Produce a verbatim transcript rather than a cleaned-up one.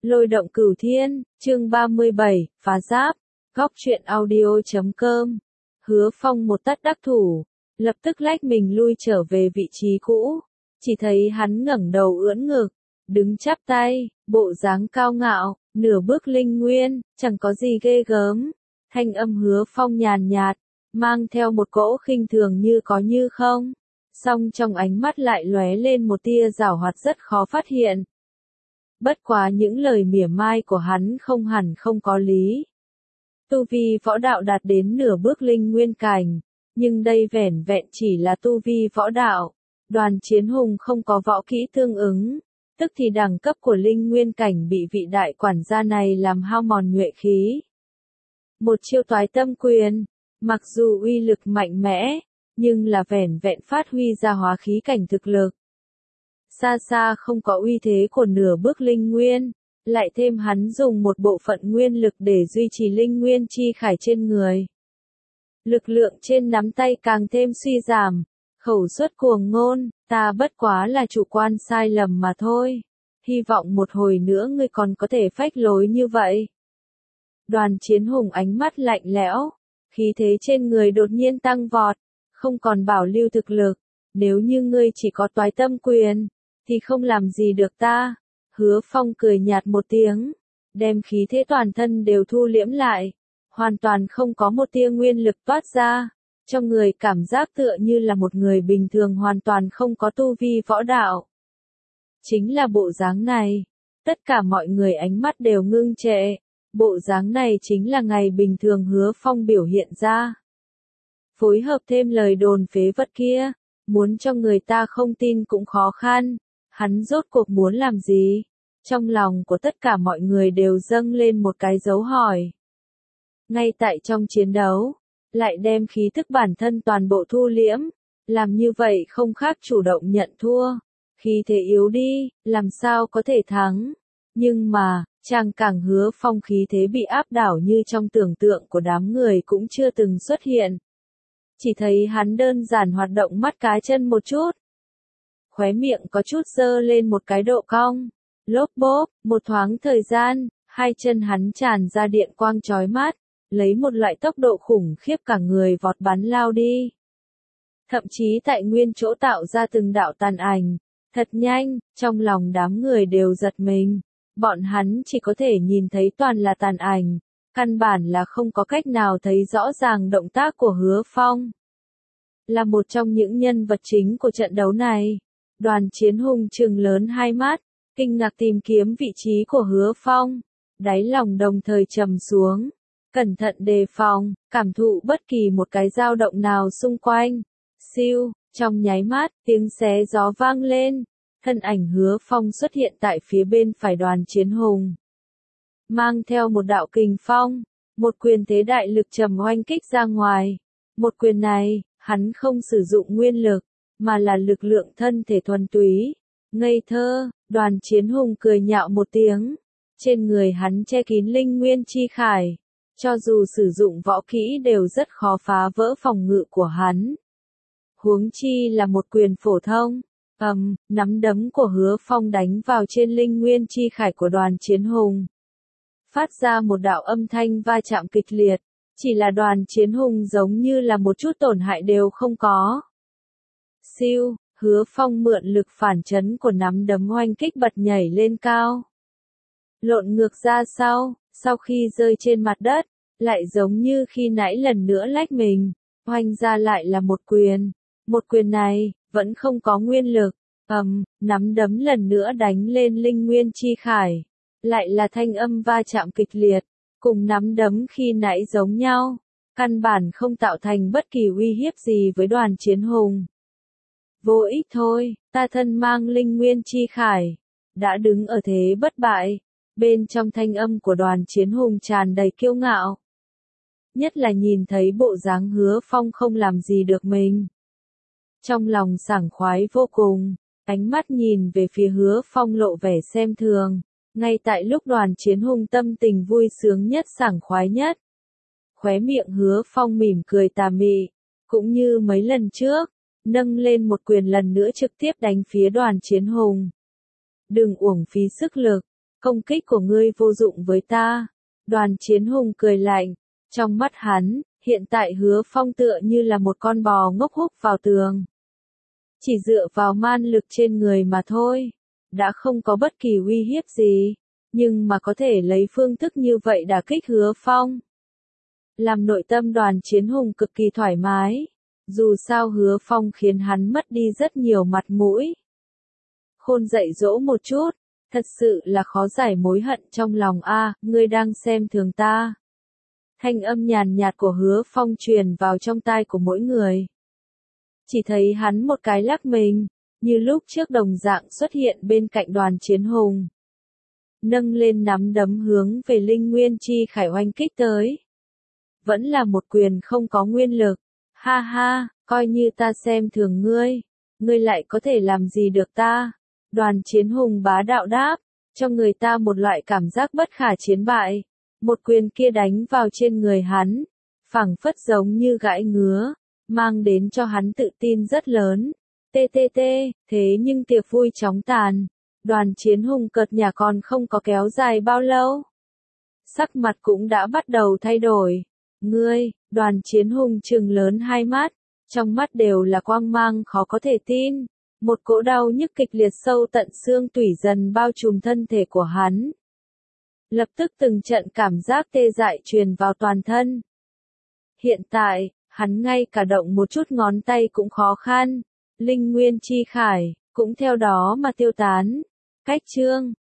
Lôi động cửu thiên, chương ba mươi bảy, phá giáp, góc truyện audio chấm com. Hứa Phong một tát đắc thủ, lập tức lách mình lui trở về vị trí cũ, chỉ thấy hắn ngẩng đầu ưỡn ngực, đứng chắp tay, bộ dáng cao ngạo, nửa bước linh nguyên, chẳng có gì ghê gớm. Thanh âm Hứa Phong nhàn nhạt, mang theo một cỗ khinh thường như có như không, song trong ánh mắt lại lóe lên một tia giảo hoạt rất khó phát hiện. Bất quá những lời mỉa mai của hắn không hẳn không có lý. Tu vi võ đạo đạt đến nửa bước linh nguyên cảnh, nhưng đây vẻn vẹn chỉ là tu vi võ đạo. Đoàn Chiến Hùng không có võ kỹ tương ứng, tức thì đẳng cấp của linh nguyên cảnh bị vị đại quản gia này làm hao mòn nhuệ khí. Một chiêu toái tâm quyền, mặc dù uy lực mạnh mẽ, nhưng là vẻn vẹn phát huy ra hóa khí cảnh thực lực. Xa xa không có uy thế của nửa bước linh nguyên, lại thêm hắn dùng một bộ phận nguyên lực để duy trì linh nguyên chi khải trên người. Lực lượng trên nắm tay càng thêm suy giảm, khẩu xuất cuồng ngôn, ta bất quá là chủ quan sai lầm mà thôi. Hy vọng một hồi nữa ngươi còn có thể phách lối như vậy. Đoàn Chiến Hùng ánh mắt lạnh lẽo, khí thế trên người đột nhiên tăng vọt, không còn bảo lưu thực lực, nếu như ngươi chỉ có toái tâm quyền, thì không làm gì được ta. Hứa Phong cười nhạt một tiếng, đem khí thế toàn thân đều thu liễm lại, hoàn toàn không có một tia nguyên lực toát ra, cho người cảm giác tựa như là một người bình thường hoàn toàn không có tu vi võ đạo. Chính là bộ dáng này, tất cả mọi người ánh mắt đều ngưng trệ, bộ dáng này chính là ngày bình thường Hứa Phong biểu hiện ra. Phối hợp thêm lời đồn phế vật kia, muốn cho người ta không tin cũng khó khăn. Hắn rốt cuộc muốn làm gì? Trong lòng của tất cả mọi người đều dâng lên một cái dấu hỏi. Ngay tại trong chiến đấu, lại đem khí thức bản thân toàn bộ thu liễm, làm như vậy không khác chủ động nhận thua. Khí thế yếu đi, làm sao có thể thắng? Nhưng mà, chàng càng Hứa Phong khí thế bị áp đảo như trong tưởng tượng của đám người cũng chưa từng xuất hiện. Chỉ thấy hắn đơn giản hoạt động mắt cá chân một chút. Khóe miệng có chút dơ lên một cái độ cong, lốp bốp, một thoáng thời gian, hai chân hắn tràn ra điện quang chói mắt, lấy một loại tốc độ khủng khiếp cả người vọt bắn lao đi. Thậm chí tại nguyên chỗ tạo ra từng đạo tàn ảnh, thật nhanh, trong lòng đám người đều giật mình, bọn hắn chỉ có thể nhìn thấy toàn là tàn ảnh, căn bản là không có cách nào thấy rõ ràng động tác của Hứa Phong. Là một trong những nhân vật chính của trận đấu này. Đoàn Chiến Hùng trừng lớn hai mắt, kinh ngạc tìm kiếm vị trí của Hứa Phong, đáy lòng đồng thời trầm xuống, cẩn thận đề phòng, cảm thụ bất kỳ một cái dao động nào xung quanh. Siêu, trong nháy mắt, tiếng xé gió vang lên, thân ảnh Hứa Phong xuất hiện tại phía bên phải Đoàn Chiến Hùng. Mang theo một đạo kình phong, một quyền thế đại lực trầm oanh kích ra ngoài. Một quyền này, hắn không sử dụng nguyên lực, mà là lực lượng thân thể thuần túy, ngây thơ. Đoàn Chiến Hùng cười nhạo một tiếng, trên người hắn che kín linh nguyên chi khải, cho dù sử dụng võ kỹ đều rất khó phá vỡ phòng ngự của hắn. Huống chi là một quyền phổ thông. Ầm, um, nắm đấm của Hứa Phong đánh vào trên linh nguyên chi khải của Đoàn Chiến Hùng, phát ra một đạo âm thanh va chạm kịch liệt, chỉ là Đoàn Chiến Hùng giống như là một chút tổn hại đều không có. Siêu, Hứa Phong mượn lực phản chấn của nắm đấm oanh kích bật nhảy lên cao. Lộn ngược ra sau, sau khi rơi trên mặt đất, lại giống như khi nãy lần nữa lách mình, oanh ra lại là một quyền. Một quyền này, vẫn không có nguyên lực, ầm, um, nắm đấm lần nữa đánh lên linh nguyên chi khải. Lại là thanh âm va chạm kịch liệt, cùng nắm đấm khi nãy giống nhau, căn bản không tạo thành bất kỳ uy hiếp gì với Đoàn Chiến Hùng. Vô ích thôi, ta thân mang linh nguyên chi khải, đã đứng ở thế bất bại. Bên trong thanh âm của Đoàn Chiến Hùng tràn đầy kiêu ngạo. Nhất là nhìn thấy bộ dáng Hứa Phong không làm gì được mình. Trong lòng sảng khoái vô cùng, ánh mắt nhìn về phía Hứa Phong lộ vẻ xem thường. Ngay tại lúc Đoàn Chiến Hùng tâm tình vui sướng nhất sảng khoái nhất, khóe miệng Hứa Phong mỉm cười tà mị, cũng như mấy lần trước, nâng lên một quyền lần nữa trực tiếp đánh phía Đoàn Chiến Hùng. Đừng uổng phí sức lực, công kích của ngươi vô dụng với ta. Đoàn Chiến Hùng cười lạnh, trong mắt hắn, hiện tại Hứa Phong tựa như là một con bò ngốc húc vào tường. Chỉ dựa vào man lực trên người mà thôi, đã không có bất kỳ uy hiếp gì, nhưng mà có thể lấy phương thức như vậy đả kích Hứa Phong. Làm nội tâm Đoàn Chiến Hùng cực kỳ thoải mái, dù sao Hứa Phong khiến hắn mất đi rất nhiều mặt mũi. Khôn dạy dỗ một chút, thật sự là khó giải mối hận trong lòng a, ngươi đang xem thường ta. Thanh âm nhàn nhạt của Hứa Phong truyền vào trong tai của mỗi người. Chỉ thấy hắn một cái lắc mình, như lúc trước đồng dạng xuất hiện bên cạnh Đoàn Chiến Hùng. Nâng lên nắm đấm hướng về Linh Nguyên Chi Khải oanh kích tới. Vẫn là một quyền không có nguyên lực. Ha ha, coi như ta xem thường ngươi, ngươi lại có thể làm gì được ta? Đoàn Chiến Hùng bá đạo đáp, cho người ta một loại cảm giác bất khả chiến bại. Một quyền kia đánh vào trên người hắn, phảng phất giống như gãi ngứa, mang đến cho hắn tự tin rất lớn. Tê tê tê, thế nhưng tiệc vui chóng tàn. Đoàn Chiến Hùng cợt nhả còn không có kéo dài bao lâu. Sắc mặt cũng đã bắt đầu thay đổi. Ngươi, Đoàn Chiến Hùng trừng lớn hai mắt, trong mắt đều là quang mang khó có thể tin. Một cỗ đau nhức kịch liệt sâu tận xương tủy dần bao trùm thân thể của hắn. Lập tức từng trận cảm giác tê dại truyền vào toàn thân. Hiện tại, hắn ngay cả động một chút ngón tay cũng khó khăn. Linh Nguyên Chi Khải, cũng theo đó mà tiêu tán. Cách chương